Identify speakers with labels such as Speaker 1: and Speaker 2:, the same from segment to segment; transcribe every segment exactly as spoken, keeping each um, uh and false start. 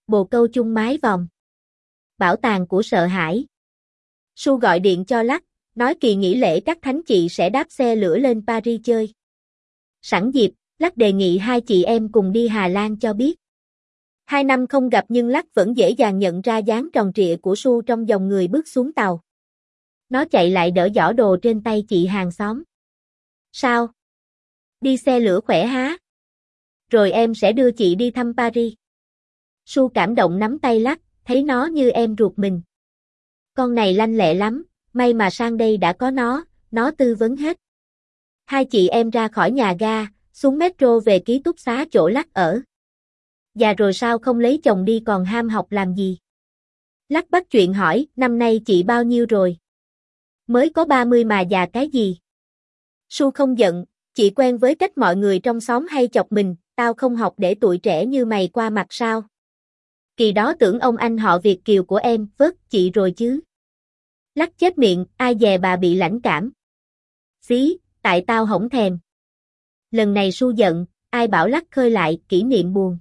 Speaker 1: Bồ câu chung mái vòm. Bảo tàng của sợ hãi. Su gọi điện cho Lắc, nói kỳ nghỉ lễ các thánh chị sẽ đáp xe lửa lên Paris chơi. Sẵn dịp, Lắc đề nghị hai chị em cùng đi Hà Lan cho biết. Hai năm không gặp nhưng Lắc vẫn dễ dàng nhận ra dáng tròn trịa của Su trong dòng người bước xuống tàu. Nó chạy lại đỡ giỏ đồ trên tay chị hàng xóm. Sao? Đi xe lửa khỏe há? Rồi em sẽ đưa chị đi thăm Paris. Su cảm động nắm tay Lắc, thấy nó như em ruột mình. Con này lanh lẹ lắm, may mà sang đây đã có nó, nó tư vấn hết. Hai chị em ra khỏi nhà ga, xuống metro về ký túc xá chỗ Lắc ở. Già rồi sao không lấy chồng đi còn ham học làm gì? Lắc bắt chuyện hỏi, năm nay chị bao nhiêu rồi? Mới có ba mươi mà già cái gì? Su không giận, chị quen với cách mọi người trong xóm hay chọc mình, tao không học để tuổi trẻ như mày qua mặt sao? Kỳ đó tưởng ông anh họ Việt kiều của em vớt chị rồi chứ. Lắc chết miệng, ai dè bà bị lãnh cảm. Xí, tại tao hổng thèm. Lần này Su giận, ai bảo Lắc khơi lại kỷ niệm buồn.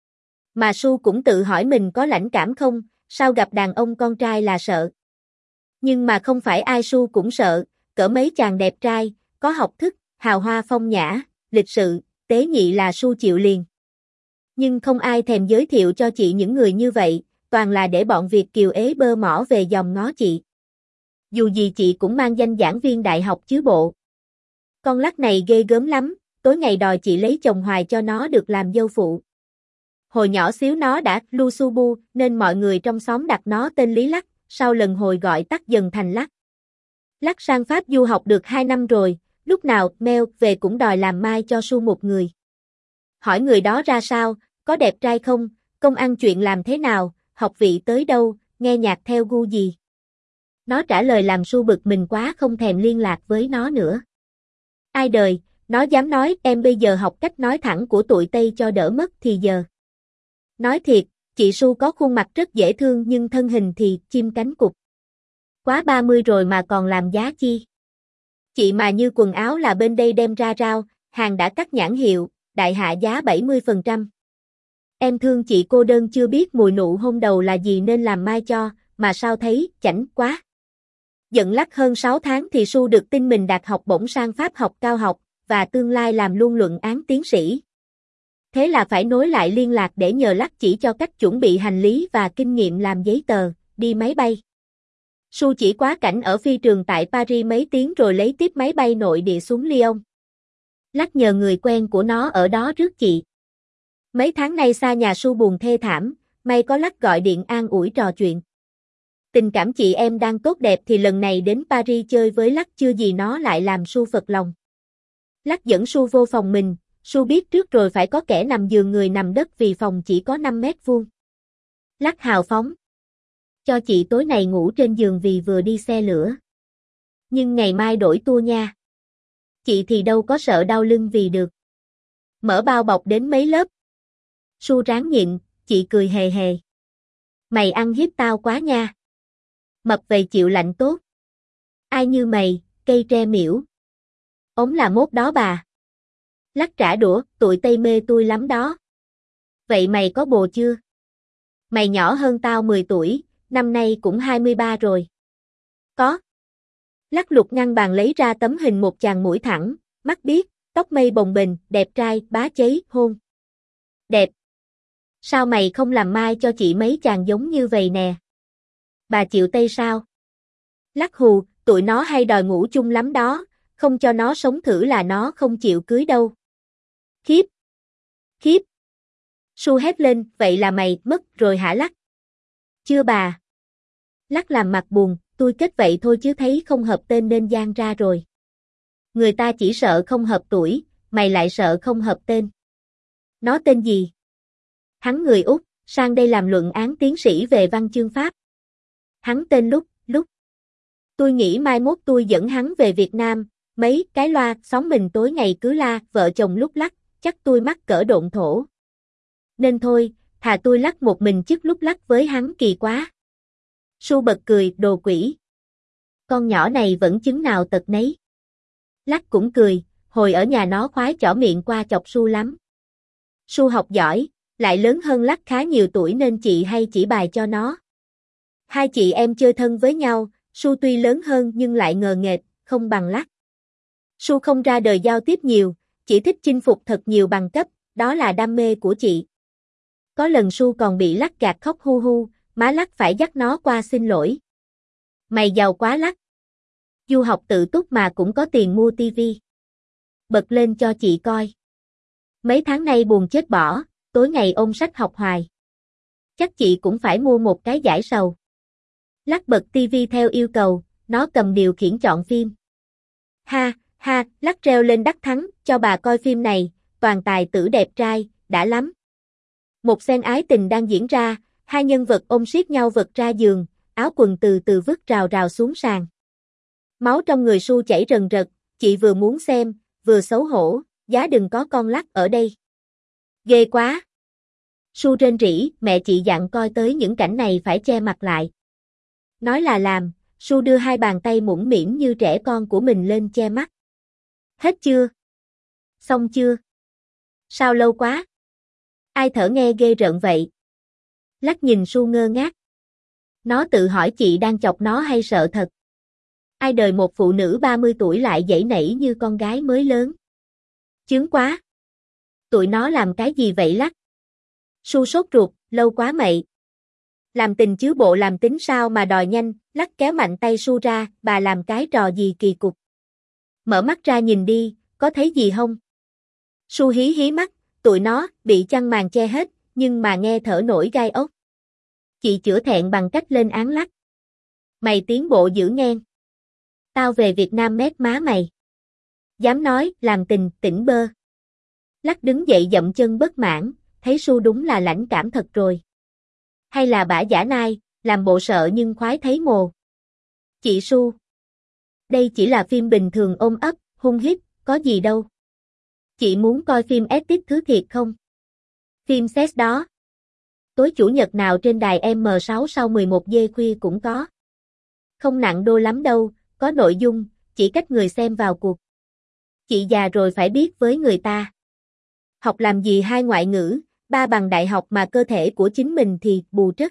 Speaker 1: Mà Su cũng tự hỏi mình có lãnh cảm không, sao gặp đàn ông con trai là sợ. Nhưng mà không phải ai Su cũng sợ, cỡ mấy chàng đẹp trai, có học thức, hào hoa phong nhã, lịch sự, tế nhị là Su chịu liền. Nhưng không ai thèm giới thiệu cho chị những người như vậy, toàn là để bọn Việt kiều ế bơ mỏ về dòm ngó chị. Dù gì chị cũng mang danh giảng viên đại học chứ bộ. Con Lắc này ghê gớm lắm, tối ngày đòi chị lấy chồng hoài cho nó được làm dâu phụ. Hồi nhỏ xíu nó đã lu su bu nên mọi người trong xóm đặt nó tên Lý Lắc, sau lần hồi gọi tắt dần thành Lắc. Lắc sang Pháp du học được hai năm rồi, lúc nào mail về cũng đòi làm mai cho Su một người. Hỏi người đó ra sao, có đẹp trai không, công ăn chuyện làm thế nào, học vị tới đâu, nghe nhạc theo gu gì. Nó trả lời làm Su bực mình quá không thèm liên lạc với nó nữa. Ai đời, nó dám nói em bây giờ học cách nói thẳng của tụi Tây cho đỡ mất thì giờ. Nói thiệt, chị Su có khuôn mặt rất dễ thương nhưng thân hình thì chim cánh cụt. Quá ba mươi rồi mà còn làm giá chi. Chị mà như quần áo là bên đây đem ra rao, hàng đã cắt nhãn hiệu, đại hạ giá bảy mươi phần trăm. Em thương chị cô đơn chưa biết mùi nụ hôn đầu là gì nên làm mai cho, mà sao thấy, chảnh quá. Giận Lắc hơn sáu tháng thì Su được tin mình đạt học bổng sang Pháp học cao học, và tương lai làm luôn luận án tiến sĩ. Thế là phải nối lại liên lạc để nhờ Lắc chỉ cho cách chuẩn bị hành lý và kinh nghiệm làm giấy tờ, đi máy bay. Su chỉ quá cảnh ở phi trường tại Paris mấy tiếng rồi lấy tiếp máy bay nội địa xuống Lyon. Lắc nhờ người quen của nó ở đó rước chị. Mấy tháng nay xa nhà Su buồn thê thảm, may có Lắc gọi điện an ủi trò chuyện. Tình cảm chị em đang tốt đẹp thì lần này đến Paris chơi với Lắc chưa gì nó lại làm Su phật lòng. Lắc dẫn Su vô phòng mình, Su biết trước rồi phải có kẻ nằm giường người nằm đất vì phòng chỉ có năm mét vuông. Lắc hào phóng. Cho chị tối nay ngủ trên giường vì vừa đi xe lửa. Nhưng ngày mai đổi tour nha. Chị thì đâu có sợ đau lưng vì được. Mở bao bọc đến mấy lớp. Su ráng nhịn, chị cười hề hề. Mày ăn hiếp tao quá nha. Mập về chịu lạnh tốt. Ai như mày, cây tre miễu. Ống là mốt đó bà. Lắc trả đũa, tụi Tây mê tôi lắm đó. Vậy mày có bồ chưa? Mày nhỏ hơn tao mười tuổi, năm nay cũng hai mươi ba rồi. Có. Lắc lục ngăn bàn lấy ra tấm hình một chàng mũi thẳng, mắt biếc, tóc mây bồng bềnh, đẹp trai, bá cháy, hôn. Đẹp. Sao mày không làm mai cho chị mấy chàng giống như vậy nè? Bà chịu Tây sao? Lắc hù, tụi nó hay đòi ngủ chung lắm đó, không cho nó sống thử là nó không chịu cưới đâu. Khiếp. Khiếp. Su hét lên, vậy là mày mất rồi hả Lắc? Chưa bà. Lắc làm mặt buồn, tôi kết vậy thôi chứ thấy không hợp tên nên giang ra rồi. Người ta chỉ sợ không hợp tuổi, mày lại sợ không hợp tên. Nó tên gì? Hắn người Úc, sang đây làm luận án tiến sĩ về văn chương Pháp. Hắn tên Lúc, Lúc. Tôi nghĩ mai mốt tôi dẫn hắn về Việt Nam, mấy cái loa xóm mình tối ngày cứ la vợ chồng Lúc Lắc, chắc tôi mắc cỡ độn thổ. Nên thôi, thà tôi lắc một mình chức Lúc Lắc với hắn kỳ quá. Su bật cười, đồ quỷ. Con nhỏ này vẫn chứng nào tật nấy. Lắc cũng cười, hồi ở nhà nó khoái chỏ miệng qua chọc Su lắm. Su học giỏi, Lại lớn hơn Lắc khá nhiều tuổi nên chị hay chỉ bài cho nó. Hai chị em chơi thân với nhau, Su tuy lớn hơn nhưng lại ngờ nghệch, không bằng Lắc. Su không ra đời giao tiếp nhiều, chỉ thích chinh phục thật nhiều bằng cấp, đó là đam mê của chị. Có lần Su còn bị Lắc gạt khóc hu hu, má Lắc phải dắt nó qua xin lỗi. Mày giàu quá Lắc. Du học tự túc mà cũng có tiền mua tivi. Bật lên cho chị coi. Mấy tháng nay buồn chết bỏ, tối ngày ôm sách học hoài. Chắc chị cũng phải mua một cái giải sầu. Lắc bật tivi theo yêu cầu, nó cầm điều khiển chọn phim. Ha, ha, Lắc reo lên đắc thắng, cho bà coi phim này, toàn tài tử đẹp trai, đã lắm. Một scene ái tình đang diễn ra, hai nhân vật ôm siết nhau vật ra giường, áo quần từ từ vứt rào rào xuống sàn. Máu trong người Su chảy rần rật, chị vừa muốn xem, vừa xấu hổ, giá đừng có con Lắc ở đây. Ghê quá. Su rên rỉ, mẹ chị dặn coi tới những cảnh này phải che mặt lại. Nói là làm, Su đưa hai bàn tay mũm mĩm như trẻ con của mình lên che mắt. Hết chưa? Xong chưa? Sao lâu quá? Ai thở nghe ghê rợn vậy? Lắc nhìn Su ngơ ngác. Nó tự hỏi chị đang chọc nó hay sợ thật. Ai đời một phụ nữ ba mươi tuổi lại dãy nảy như con gái mới lớn. Chướng quá. Tụi nó làm cái gì vậy Lắc? Su sốt ruột, lâu quá mậy. Làm tình chứ bộ làm tính sao mà đòi nhanh, Lắc kéo mạnh tay Su ra, bà làm cái trò gì kỳ cục. Mở mắt ra nhìn đi, có thấy gì không? Su hí hí mắt, tụi nó, bị chăn màn che hết, nhưng mà nghe thở nổi gai ốc. Chị chữa thẹn bằng cách lên án Lắc. Mày tiến bộ dữ ngang. Tao về Việt Nam mét má mày. Dám nói, làm tình, tỉnh bơ. Lắc đứng dậy dậm chân bất mãn, thấy Su đúng là lãnh cảm thật rồi. Hay là bả giả nai, làm bộ sợ nhưng khoái thấy mồ. Chị Su. Đây chỉ là phim bình thường ôm ấp, hung hiếp, có gì đâu. Chị muốn coi phim epic thứ thiệt không? Phim sex đó. Tối chủ nhật nào trên đài em sáu sau mười một giờ khuya cũng có. Không nặng đô lắm đâu, có nội dung, chỉ cách người xem vào cuộc. Chị già rồi phải biết với người ta. Học làm gì hai ngoại ngữ, ba bằng đại học mà cơ thể của chính mình thì bù trất.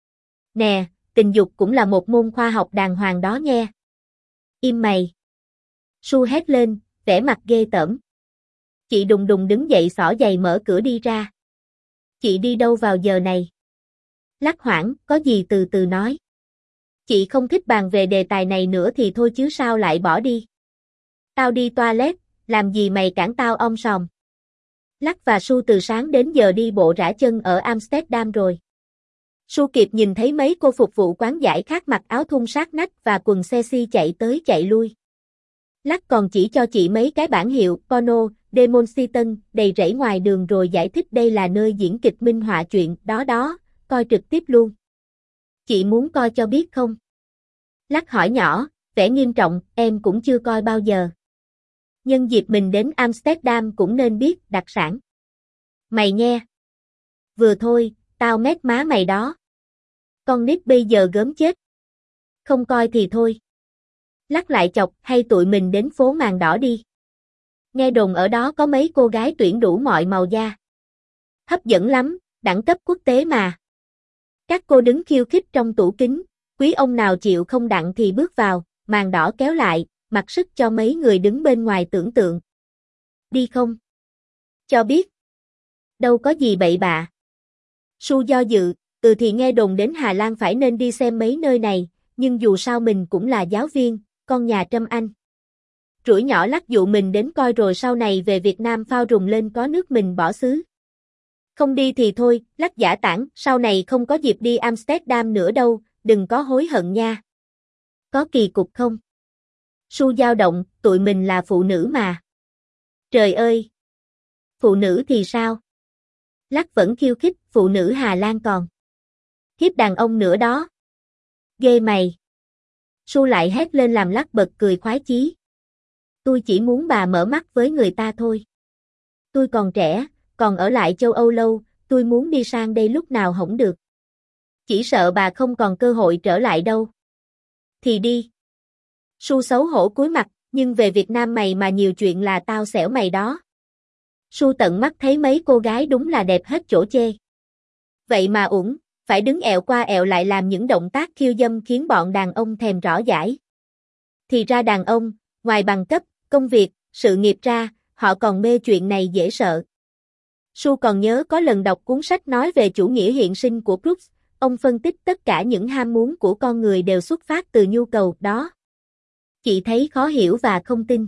Speaker 1: Nè, tình dục cũng là một môn khoa học đàng hoàng đó nghe. Im mày. Su hét lên, vẻ mặt ghê tởm. Chị đùng đùng đứng dậy xỏ giày mở cửa đi ra. Chị đi đâu vào giờ này? Lắc hoảng, có gì từ từ nói. Chị không thích bàn về đề tài này nữa thì thôi chứ sao lại bỏ đi. Tao đi toilet, làm gì mày cản tao om sòm. Lắc và Su từ sáng đến giờ đi bộ rã chân ở Amsterdam rồi. Su kịp nhìn thấy mấy cô phục vụ quán giải khát mặc áo thun sát nách và quần sexy chạy tới chạy lui. Lắc còn chỉ cho chị mấy cái bảng hiệu porno, demonstration đầy rẫy ngoài đường rồi giải thích đây là nơi diễn kịch minh họa chuyện, đó đó, coi trực tiếp luôn. Chị muốn coi cho biết không? Lắc hỏi nhỏ, vẻ nghiêm trọng, em cũng chưa coi bao giờ. Nhân dịp mình đến Amsterdam cũng nên biết đặc sản. Mày nghe. Vừa thôi, tao mét má mày đó. Con nít bây giờ gớm chết. Không coi thì thôi. Lắc lại chọc, hay tụi mình đến phố màn đỏ đi. Nghe đồn ở đó có mấy cô gái tuyển đủ mọi màu da. Hấp dẫn lắm, đẳng cấp quốc tế mà. Các cô đứng khiêu khích trong tủ kính, quý ông nào chịu không đặng thì bước vào, màn đỏ kéo lại, mặc sức cho mấy người đứng bên ngoài tưởng tượng. Đi không? Cho biết. Đâu có gì bậy bạ. Su do dự, ừ thì nghe đồn đến Hà Lan phải nên đi xem mấy nơi này, nhưng dù sao mình cũng là giáo viên, con nhà Trâm Anh. Rủi nhỏ Lắc dụ mình đến coi rồi sau này về Việt Nam phao rùng lên có nước mình bỏ xứ. Không đi thì thôi, Lắc giả tản, sau này không có dịp đi Amsterdam nữa đâu, đừng có hối hận nha. Có kỳ cục không? Su dao động, tụi mình là phụ nữ mà. Trời ơi! Phụ nữ thì sao? Lắc vẫn khiêu khích, phụ nữ Hà Lan còn. Hiếp đàn ông nữa đó. Ghê mày! Su lại hét lên làm Lắc bật cười khoái chí. Tôi chỉ muốn bà mở mắt với người ta thôi. Tôi còn trẻ, còn ở lại châu Âu lâu, tôi muốn đi sang đây lúc nào hổng được. Chỉ sợ bà không còn cơ hội trở lại đâu. Thì đi. Su xấu hổ cúi mặt, nhưng về Việt Nam mày mà nhiều chuyện là tao xẻo mày đó. Su tận mắt thấy mấy cô gái đúng là đẹp hết chỗ chê. vậy mà uổng, phải đứng ẹo qua ẹo lại làm những động tác khiêu dâm khiến bọn đàn ông thèm rõ dãi. Thì ra đàn ông, ngoài bằng cấp, công việc, sự nghiệp ra, họ còn mê chuyện này dễ sợ. Su còn nhớ có lần đọc cuốn sách nói về chủ nghĩa hiện sinh của Brooks, ông phân tích tất cả những ham muốn của con người đều xuất phát từ nhu cầu đó. Chị thấy khó hiểu và không tin.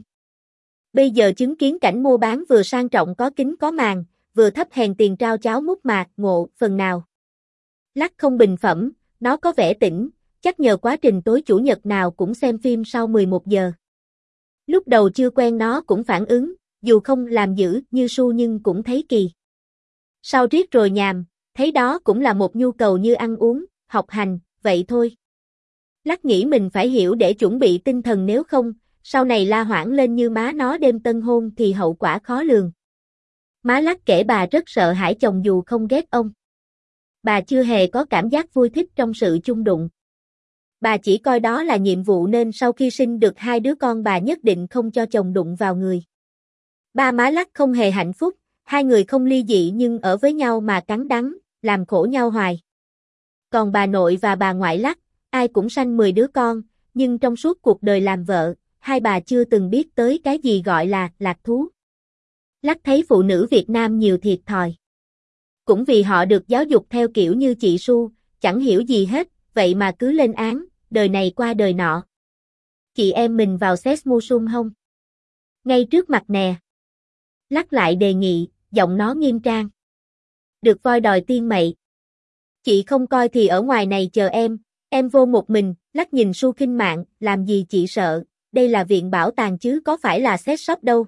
Speaker 1: Bây giờ chứng kiến cảnh mua bán vừa sang trọng có kính có màn, vừa thấp hèn tiền trao cháo múc mạc, ngộ, phần nào. Lắc không bình phẩm, nó có vẻ tỉnh, chắc nhờ quá trình tối chủ nhật nào cũng xem phim sau mười một giờ. Lúc đầu chưa quen nó cũng phản ứng, dù không làm dữ như Su nhưng cũng thấy kỳ. Sau riết rồi nhàm, thấy đó cũng là một nhu cầu như ăn uống, học hành, vậy thôi. Lắc nghĩ mình phải hiểu để chuẩn bị tinh thần nếu không, sau này la hoảng lên như má nó đêm tân hôn thì hậu quả khó lường. Má Lắc kể bà rất sợ hãi chồng dù không ghét ông. Bà chưa hề có cảm giác vui thích trong sự chung đụng. Bà chỉ coi đó là nhiệm vụ nên sau khi sinh được hai đứa con bà nhất định không cho chồng đụng vào người. Ba má Lắc không hề hạnh phúc, hai người không ly dị nhưng ở với nhau mà cắn đắng, làm khổ nhau hoài. Còn bà nội và bà ngoại Lắc, ai cũng sanh mười đứa con, nhưng trong suốt cuộc đời làm vợ, hai bà chưa từng biết tới cái gì gọi là lạc thú. Lắc thấy phụ nữ Việt Nam nhiều thiệt thòi. Cũng vì họ được giáo dục theo kiểu như chị Su, chẳng hiểu gì hết, vậy mà cứ lên án, đời này qua đời nọ. Chị em mình vào sex mua sum không? Ngay trước mặt nè. Lắc lại đề nghị, giọng nó nghiêm trang. Được voi đòi tiên mậy. Chị không coi thì ở ngoài này chờ em, em vô một mình. Lắc nhìn Su khinh mạng, làm gì chị sợ, đây là viện bảo tàng chứ có phải là sex shop đâu.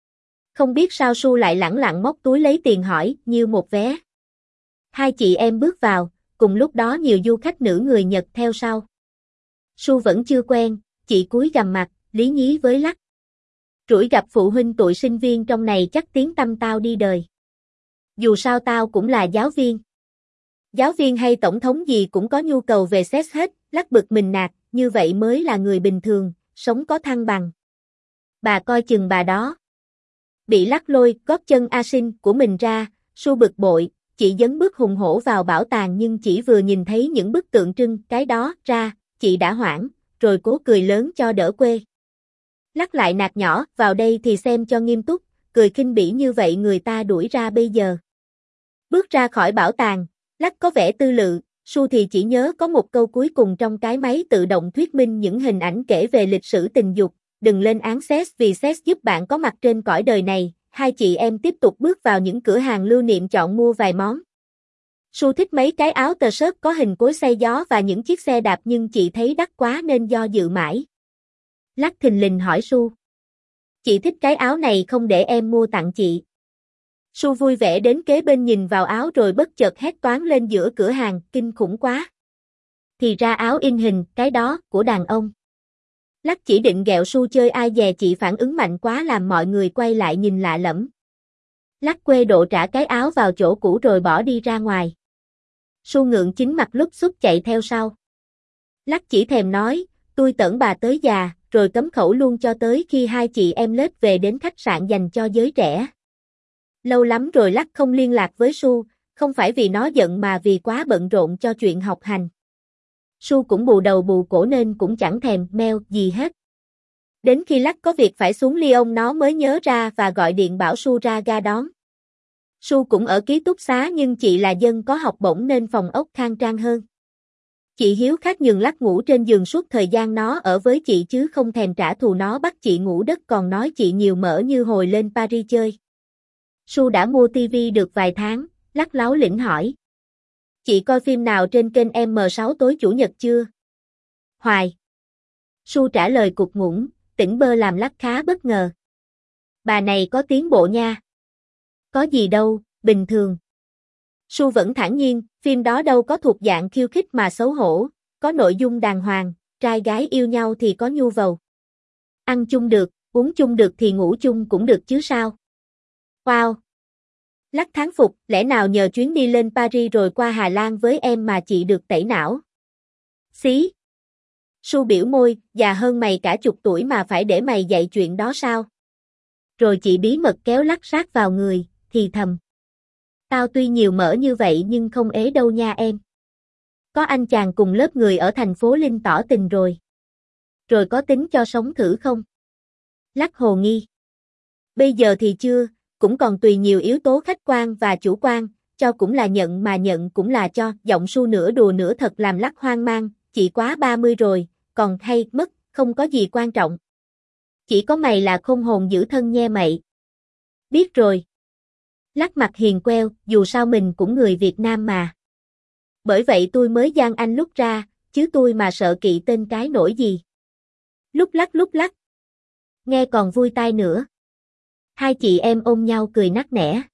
Speaker 1: Không biết sao Su lại lẳng lặng móc túi lấy tiền hỏi, nhiêu một vé. Hai chị em bước vào, cùng lúc đó nhiều du khách nữ người Nhật theo sau. Su vẫn chưa quen, chị cúi gằm mặt, lý nhí với Lắc. Rủi gặp phụ huynh tụi sinh viên trong này chắc tiếng tăm tao đi đời. Dù sao tao cũng là giáo viên. Giáo viên hay tổng thống gì cũng có nhu cầu về sex hết, Lắc bực mình nạt, như vậy mới là người bình thường, sống có thăng bằng. Bà coi chừng bà đó. Bị Lắc lôi gót chân A Sinh của mình ra, Su bực bội, chị dấn bước hùng hổ vào bảo tàng nhưng chỉ vừa nhìn thấy những bức tượng trưng cái đó ra, chị đã hoảng, rồi cố cười lớn cho đỡ quê. Lắc lại nạt nhỏ, vào đây thì xem cho nghiêm túc, cười khinh bỉ như vậy người ta đuổi ra bây giờ. Bước ra khỏi bảo tàng, Lắc có vẻ tư lự, Su thì chỉ nhớ có một câu cuối cùng trong cái máy tự động thuyết minh những hình ảnh kể về lịch sử tình dục, đừng lên án sex vì sex giúp bạn có mặt trên cõi đời này. Hai chị em tiếp tục bước vào những cửa hàng lưu niệm chọn mua vài món. Su thích mấy cái áo tơ sớt có hình cối xay gió và những chiếc xe đạp nhưng chị thấy đắt quá nên do dự mãi. Lắc thình lình hỏi Su. Chị thích cái áo này không để em mua tặng chị. Su vui vẻ đến kế bên nhìn vào áo rồi bất chợt hét toáng lên giữa cửa hàng, kinh khủng quá. Thì ra áo in hình, cái đó, của đàn ông. Lắc chỉ định ghẹo Su chơi ai dè chị phản ứng mạnh quá làm mọi người quay lại nhìn lạ lẫm. Lắc quê độ trả cái áo vào chỗ cũ rồi bỏ đi ra ngoài. Su ngượng chính mặt lúc xúc chạy theo sau. Lắc chỉ thèm nói, tôi tẩn bà tới già, rồi cấm khẩu luôn cho tới khi hai chị em lết về đến khách sạn dành cho giới trẻ. Lâu lắm rồi Lắc không liên lạc với Su, không phải vì nó giận mà vì quá bận rộn cho chuyện học hành. Su cũng bù đầu bù cổ nên cũng chẳng thèm mail gì hết. Đến khi Lắc có việc phải xuống Lyon nó mới nhớ ra và gọi điện bảo Su ra ga đón. Su cũng ở ký túc xá nhưng chị là dân có học bổng nên phòng ốc khang trang hơn. Chị hiếu khách nhường Lắc ngủ trên giường suốt thời gian nó ở với chị chứ không thèm trả thù nó bắt chị ngủ đất còn nói chị nhiều mỡ như hồi lên Paris chơi. Su đã mua tivi được vài tháng, Lắc láu lĩnh hỏi. Chị coi phim nào trên kênh M sáu tối chủ nhật chưa? Hoài. Su trả lời cục ngủng, tỉnh bơ làm Lắc khá bất ngờ. Bà này có tiến bộ nha. Có gì đâu, bình thường. Su vẫn thản nhiên, phim đó đâu có thuộc dạng khiêu khích mà xấu hổ, có nội dung đàng hoàng, trai gái yêu nhau thì có nhu vầu. Ăn chung được, uống chung được thì ngủ chung cũng được chứ sao. Wow! Lắc thán phục, lẽ nào nhờ chuyến đi lên Paris rồi qua Hà Lan với em mà chị được tẩy não? Xí! Su biểu môi, già hơn mày cả chục tuổi mà phải để mày dạy chuyện đó sao? Rồi chị bí mật kéo Lắc sát vào người, thì thầm. Tao tuy nhiều mỡ như vậy nhưng không ế đâu nha em. Có anh chàng cùng lớp người ở thành phố Linh tỏ tình rồi. Rồi có tính cho sống thử không? Lắc hồ nghi. Bây giờ thì chưa, cũng còn tùy nhiều yếu tố khách quan và chủ quan, cho cũng là nhận mà nhận cũng là cho, giọng Su nửa đùa nửa thật làm Lắc hoang mang, chị quá ba mươi rồi, còn hay mất, không có gì quan trọng. Chỉ có mày là khôn hồn giữ thân nhe mậy. Biết rồi. Lắc mặt hiền queo, dù sao mình cũng người Việt Nam mà. Bởi vậy tôi mới giang anh lúc ra, chứ tôi mà sợ kỵ tên cái nổi gì. Lúc lắc lúc lắc. Nghe còn vui tai nữa. Hai chị em ôm nhau cười nắc nẻ.